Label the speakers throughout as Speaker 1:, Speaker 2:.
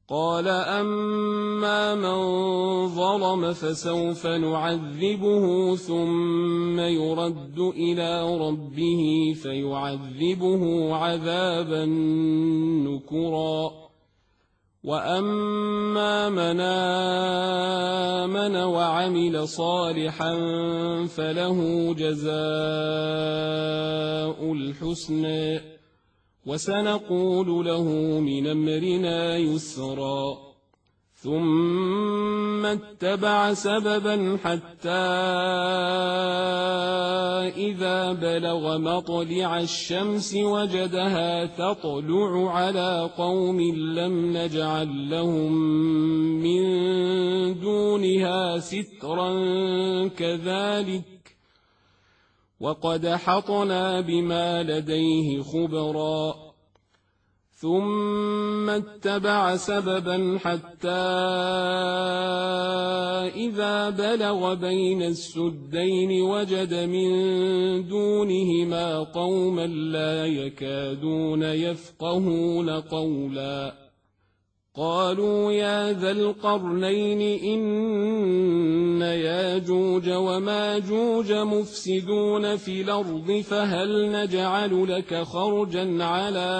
Speaker 1: قال أما من ظلم فسوف نعذبه ثم يرد إلى ربه فيعذبه عذابا نكرا وأما من آمن وعمل صالحا فله جزاء الحسنى وسنقول له من أمرنا يسرا ثم اتبع سببا حتى إذا بلغ مطلع الشمس وجدها تطلع على قوم لم نجعل لهم من دونها سترا كذلك وقد أحطنا بما لديه خبرا ثم اتبع سببا حتى إذا بلغ بين السدين وجد من دونهما قوما لا يكادون يفقهون قولا قالوا يا ذا القرنين إن ياجوج وماجوج مفسدون في الأرض فهل نجعل لك خرجا على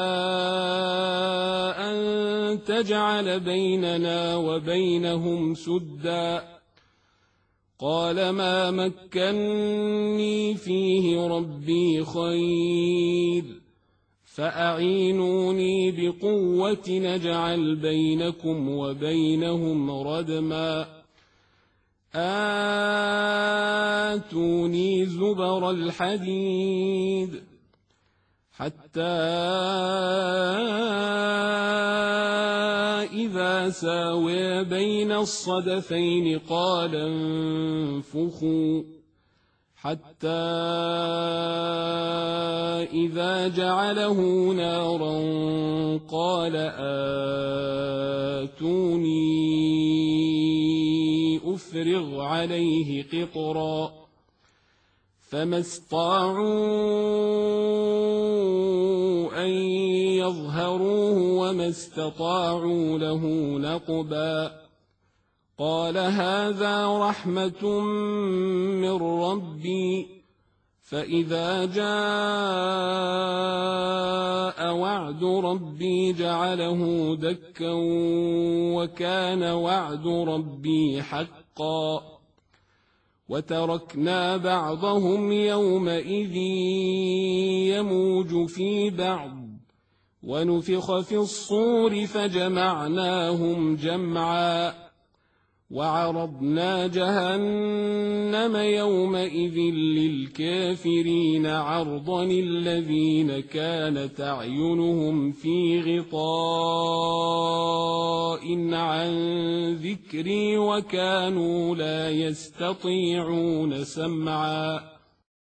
Speaker 1: أن تجعل بيننا وبينهم سدا قال ما مكني فيه ربي خير فأعينوني بقوة نجعل بينكم وبينهم ردما آتوني زبر الحديد حتى إذا ساوى بين الصدفين قال انفخوا حتى إذا جعله نارا قال آتوني أفرغ عليه قطرا فما استطاعوا أن يظهروه وما استطاعوا له نقبا قال هذا رحمة من ربي فإذا جاء وعد ربي جعله دكا وكان وعد ربي حقا وتركنا بعضهم يومئذ يموج في بعض ونفخ في الصور فجمعناهم جمعا وعرضنا جهنم يومئذ للكافرين عرضا الذين كانت أعينهم في غطاء عن ذكري وكانوا لا يستطيعون سمعا